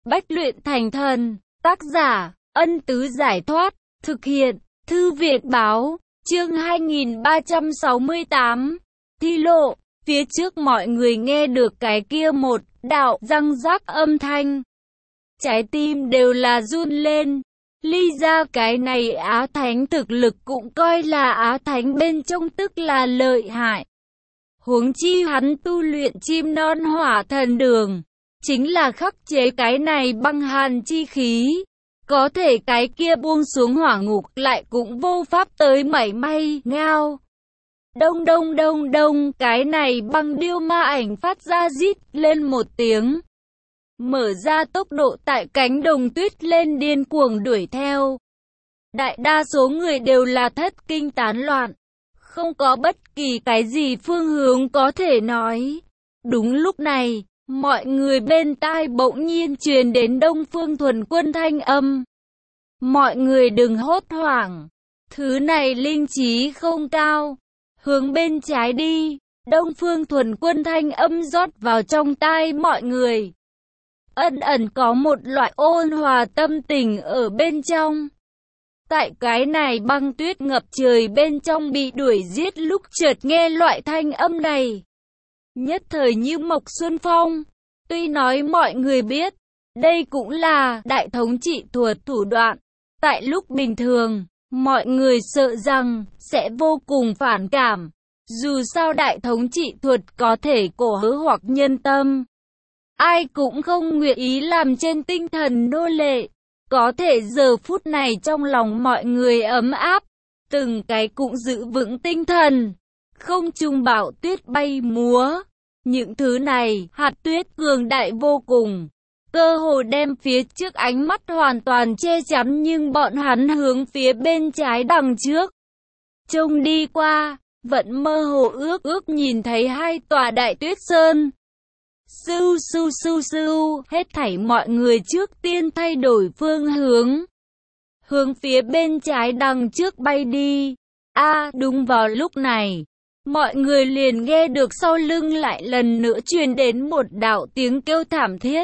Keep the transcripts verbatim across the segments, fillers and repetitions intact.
Bách luyện thành thần. Tác giả, Ân Tứ Giải Thoát. Thực hiện, Thư Viện Báo. Chương hai nghìn ba trăm sáu mươi tám. Thi lộ. Phía trước mọi người nghe được cái kia một đạo răng rắc âm thanh. Trái tim đều là run lên. Ly ra cái này Á Thánh thực lực cũng coi là Á Thánh bên trong, tức là lợi hại. Huống chi hắn tu luyện chim non hỏa thần đường, chính là khắc chế cái này băng hàn chi khí. Có thể cái kia buông xuống hỏa ngục lại cũng vô pháp tới mảy may. Ngao. Đông đông đông đông, cái này băng điêu ma ảnh phát ra rít lên một tiếng. Mở ra tốc độ tại cánh đồng tuyết lên điên cuồng đuổi theo. Đại đa số người đều là thất kinh tán loạn. Không có bất kỳ cái gì phương hướng có thể nói. Đúng lúc này, mọi người bên tai bỗng nhiên truyền đến Đông Phương Thuần Quân thanh âm. Mọi người đừng hốt hoảng. Thứ này linh trí không cao. Hướng bên trái đi. Đông Phương Thuần Quân thanh âm rót vào trong tai mọi người. Ẩn ẩn có một loại ôn hòa tâm tình ở bên trong. Tại cái này băng tuyết ngập trời bên trong bị đuổi giết lúc chợt nghe loại thanh âm này. Nhất thời như mộc xuân phong. Tuy nói mọi người biết, đây cũng là đại thống trị thuật thủ đoạn. Tại lúc bình thường, mọi người sợ rằng sẽ vô cùng phản cảm. Dù sao đại thống trị thuật có thể cổ hứa hoặc nhân tâm. Ai cũng không nguyện ý làm trên tinh thần nô lệ. Có thể giờ phút này trong lòng mọi người ấm áp. Từng cái cũng giữ vững tinh thần. Không trung bão tuyết bay múa. Những thứ này, hạt tuyết cường đại vô cùng. Cơ hồ đem phía trước ánh mắt hoàn toàn che chắn, nhưng bọn hắn hướng phía bên trái đằng trước. Trông đi qua, vẫn mơ hồ ước ước nhìn thấy hai tòa đại tuyết sơn. Sưu sưu sưu sưu, hết thảy mọi người trước tiên thay đổi phương hướng. Hướng phía bên trái đằng trước bay đi. A, à, đúng vào lúc này, mọi người liền nghe được sau lưng lại lần nữa truyền đến một đạo tiếng kêu thảm thiết.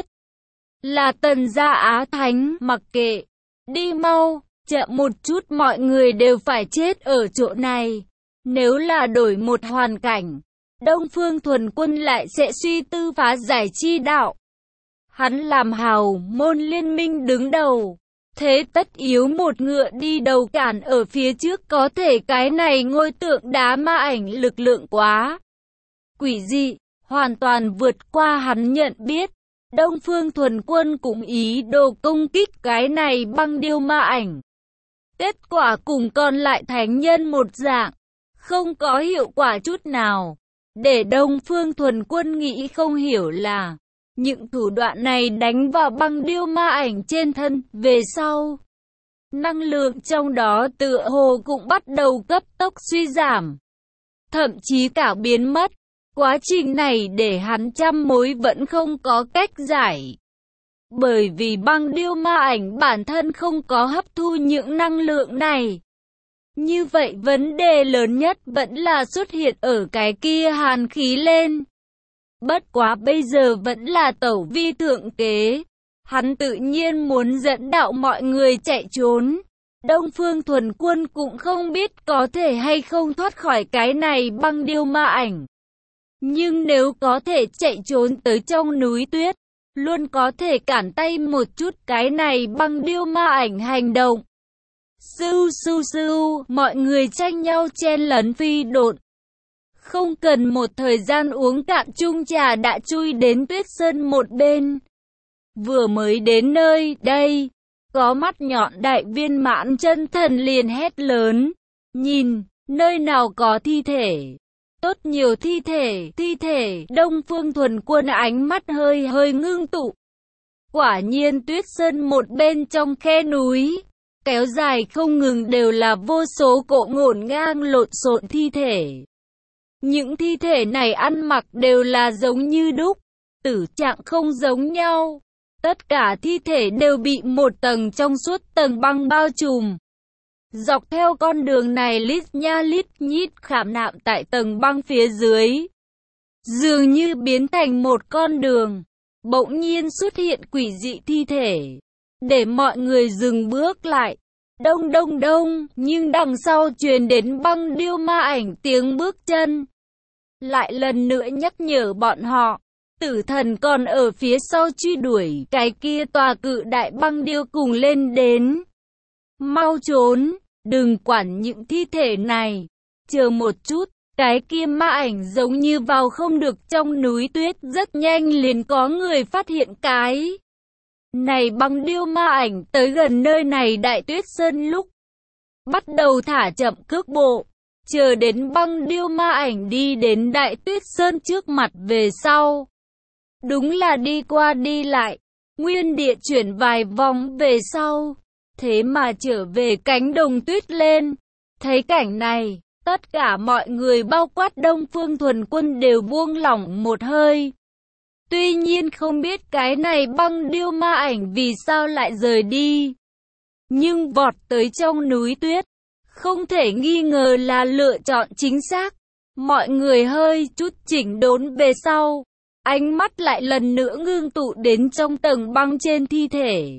Là Tần gia Á Thánh. Mặc kệ, đi mau, chậm một chút mọi người đều phải chết ở chỗ này. Nếu là đổi một hoàn cảnh, Đông Phương Thuần Quân lại sẽ suy tư phá giải chi đạo. Hắn làm hào môn liên minh đứng đầu, thế tất yếu một ngựa đi đầu cản ở phía trước. Có thể cái này ngôi tượng đá ma ảnh lực lượng quá quỷ dị, hoàn toàn vượt qua hắn nhận biết. Đông Phương Thuần Quân cũng ý đồ công kích cái này băng điêu ma ảnh. Kết quả cùng còn lại thánh nhân một dạng, không có hiệu quả chút nào. Để Đông Phương Thuần Quân nghĩ không hiểu là, những thủ đoạn này đánh vào băng điêu ma ảnh trên thân, về sau, năng lượng trong đó tựa hồ cũng bắt đầu cấp tốc suy giảm. Thậm chí cả biến mất. Quá trình này để hắn trăm mối vẫn không có cách giải. Bởi vì băng điêu ma ảnh bản thân không có hấp thu những năng lượng này. Như vậy vấn đề lớn nhất vẫn là xuất hiện ở cái kia hàn khí lên. Bất quá bây giờ vẫn là tẩu vi thượng kế. Hắn tự nhiên muốn dẫn đạo mọi người chạy trốn. Đông Phương Thuần Quân cũng không biết có thể hay không thoát khỏi cái này băng điêu ma ảnh. Nhưng nếu có thể chạy trốn tới trong núi tuyết, luôn có thể cản tay một chút cái này băng điêu ma ảnh hành động. Sưu sưu sưu, mọi người tranh nhau chen lấn phi độn. Không cần một thời gian uống cạn chung trà đã chui đến tuyết sơn một bên. Vừa mới đến nơi đây, có mắt nhọn đại viên mãn chân thần liền hét lớn. Nhìn, nơi nào có thi thể? Tốt nhiều thi thể, thi thể. Đông Phương Thuần Quân ánh mắt hơi hơi ngưng tụ. Quả nhiên tuyết sơn một bên trong khe núi, kéo dài không ngừng đều là vô số cỗ ngổn ngang lộn xộn thi thể. Những thi thể này ăn mặc đều là giống như đúc, tử trạng không giống nhau. Tất cả thi thể đều bị một tầng trong suốt tầng băng bao trùm. Dọc theo con đường này lít nha lít nhít khảm nạm tại tầng băng phía dưới, dường như biến thành một con đường. bỗng nhiên xuất hiện quỷ dị thi thể, để mọi người dừng bước lại. Đông đông đông, nhưng đằng sau truyền đến băng điêu ma ảnh tiếng bước chân. Lại lần nữa nhắc nhở bọn họ, tử thần còn ở phía sau truy đuổi cái kia tòa cự đại băng điêu cùng lên đến. Mau trốn, đừng quản những thi thể này. Chờ một chút, cái kia ma ảnh giống như vào không được trong núi tuyết, rất nhanh liền có người phát hiện cái này băng điêu ma ảnh tới gần nơi này Đại Tuyết Sơn lúc bắt đầu thả chậm cước bộ, chờ đến băng điêu ma ảnh đi đến Đại Tuyết Sơn trước mặt về sau. Đúng là đi qua đi lại, nguyên địa chuyển vài vòng về sau, thế mà trở về cánh đồng tuyết lên. Thấy cảnh này, tất cả mọi người bao quát Đông Phương Thuần Quân đều buông lỏng một hơi. Tuy nhiên không biết cái này băng điêu ma ảnh vì sao lại rời đi. Nhưng vọt tới trong núi tuyết, không thể nghi ngờ là lựa chọn chính xác. Mọi người hơi chút chỉnh đốn về sau, ánh mắt lại lần nữa ngưng tụ đến trong tầng băng trên thi thể.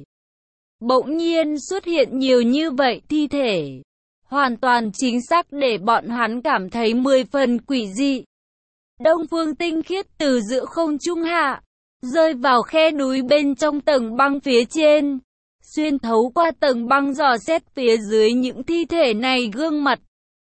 Bỗng nhiên xuất hiện nhiều như vậy thi thể, hoàn toàn chính xác để bọn hắn cảm thấy mười phần quỷ dị. Đông phương tinh khiết từ giữa không trung hạ, rơi vào khe núi bên trong tầng băng phía trên, xuyên thấu qua tầng băng dò xét phía dưới những thi thể này gương mặt.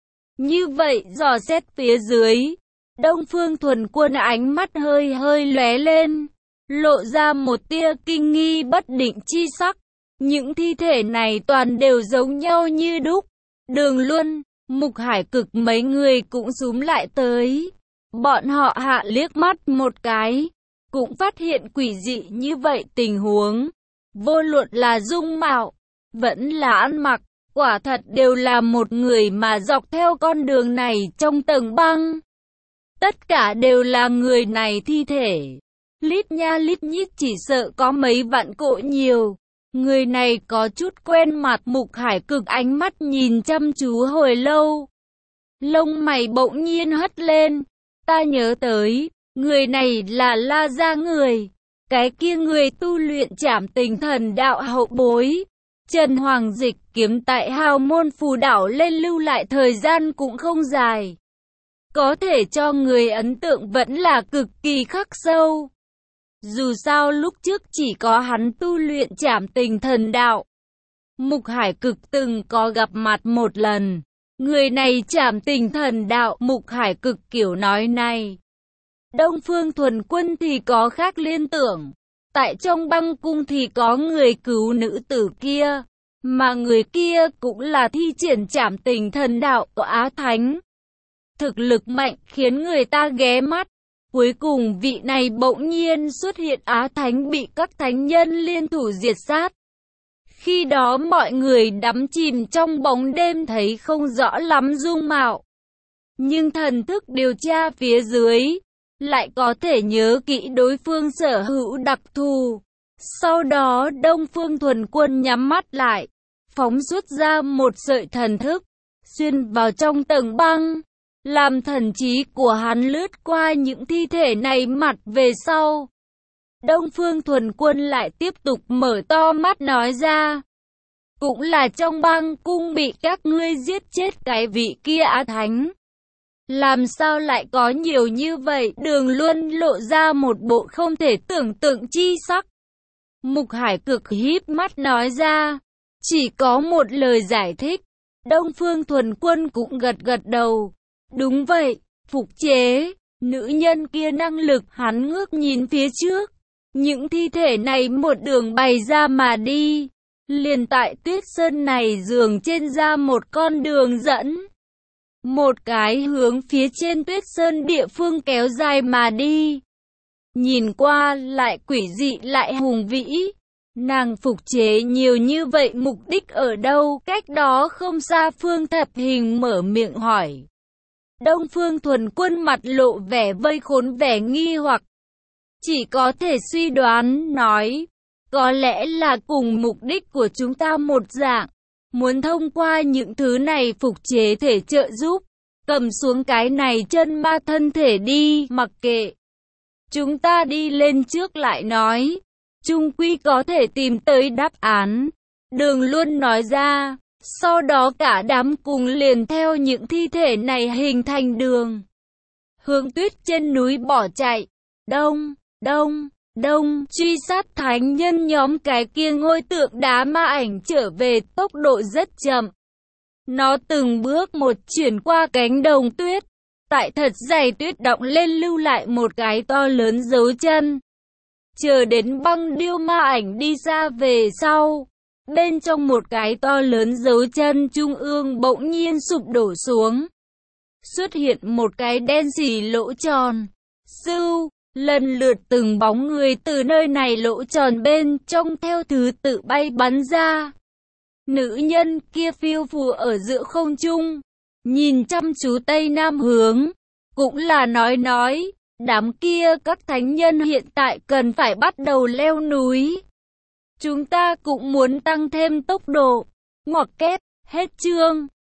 Như vậy dò xét phía dưới, Đông Phương Thuần Quân ánh mắt hơi hơi lóe lên, lộ ra một tia kinh nghi bất định chi sắc. Những thi thể này toàn đều giống nhau như đúc. Đường Luân, Mục Hải Cực mấy người cũng xúm lại tới. Bọn họ hạ liếc mắt một cái, cũng phát hiện quỷ dị như vậy tình huống. Vô luận là dung mạo, vẫn là ăn mặc, quả thật đều là một người mà dọc theo con đường này trong tầng băng. Tất cả đều là người này thi thể. Lít nha lít nhít, chỉ sợ có mấy vạn cỗ nhiều. Người này có chút quen mặt. Mục Hải Cực ánh mắt nhìn chăm chú hồi lâu. Lông mày bỗng nhiên hất lên. Ta nhớ tới, người này là La Gia người. Cái kia người tu luyện trảm tình thần đạo hậu bối. Trần Hoàng Dịch kiếm tại Hào Môn Phù Đảo lên lưu lại thời gian cũng không dài. Có thể cho người ấn tượng vẫn là cực kỳ khắc sâu. Dù sao lúc trước chỉ có hắn tu luyện trảm tình thần đạo. Mục Hải Cực từng có gặp mặt một lần. Người này trảm tình thần đạo. Mục Hải Cực kiểu nói này. Đông Phương Thuần Quân thì có khác liên tưởng. Tại trong băng cung thì có người cứu nữ tử kia. Mà người kia cũng là thi triển trảm tình thần đạo của Á Thánh. Thực lực mạnh khiến người ta ghé mắt. Cuối cùng vị này bỗng nhiên xuất hiện, Á Thánh bị các thánh nhân liên thủ diệt sát. Khi đó mọi người đắm chìm trong bóng đêm thấy không rõ lắm dung mạo. Nhưng thần thức điều tra phía dưới, lại có thể nhớ kỹ đối phương sở hữu đặc thù. Sau đó Đông Phương Thuần Quân nhắm mắt lại, phóng xuất ra một sợi thần thức, xuyên vào trong tầng băng. Làm thần trí của hắn lướt qua những thi thể này mặt về sau. Đông Phương Thuần Quân lại tiếp tục mở to mắt nói ra. Cũng là trong băng cung bị các ngươi giết chết cái vị kia Á Thánh. Làm sao lại có nhiều như vậy? Đường Luân lộ ra một bộ không thể tưởng tượng chi sắc. Mục Hải Cực híp mắt nói ra. Chỉ có một lời giải thích. Đông Phương Thuần Quân cũng gật gật đầu. Đúng vậy, phục chế, nữ nhân kia năng lực. Hắn ngước nhìn phía trước. Những thi thể này một đường bày ra mà đi. Liền tại Tuyết Sơn này dường trên ra một con đường dẫn. Một cái hướng phía trên Tuyết Sơn địa phương kéo dài mà đi. Nhìn qua lại quỷ dị lại hùng vĩ. Nàng phục chế nhiều như vậy mục đích ở đâu? Cách đó không xa Phương Thập Hình mở miệng hỏi. Đông Phương Thuần Quân mặt lộ vẻ vây khốn, vẻ nghi hoặc. Chỉ có thể suy đoán, nói. Có lẽ là cùng mục đích của chúng ta một dạng. Muốn thông qua những thứ này phục chế thể trợ giúp. Cầm xuống cái này chân ma thân thể đi, mặc kệ. Chúng ta đi lên trước lại nói, chung quy có thể tìm tới đáp án. Đường Luân nói ra, sau đó cả đám cùng liền theo những thi thể này hình thành đường. Hướng Tuyết trên núi bỏ chạy, đông, đông, đông, truy sát thánh nhân nhóm cái kia ngôi tượng đá ma ảnh trở về tốc độ rất chậm. Nó từng bước một chuyển qua cánh đồng tuyết, tại thật dày tuyết đọng lên lưu lại một cái to lớn dấu chân. Chờ đến băng điêu ma ảnh đi ra về sau, bên trong một cái to lớn dấu chân trung ương bỗng nhiên sụp đổ xuống. Xuất hiện một cái đen xì lỗ tròn. Sưu, lần lượt từng bóng người từ nơi này lỗ tròn bên trong theo thứ tự bay bắn ra. Nữ nhân kia phiêu phù ở giữa không trung, nhìn chăm chú tây nam hướng, cũng là nói nói, đám kia các thánh nhân hiện tại cần phải bắt đầu leo núi. Chúng ta cũng muốn tăng thêm tốc độ. Ngoặc kép, hết chương.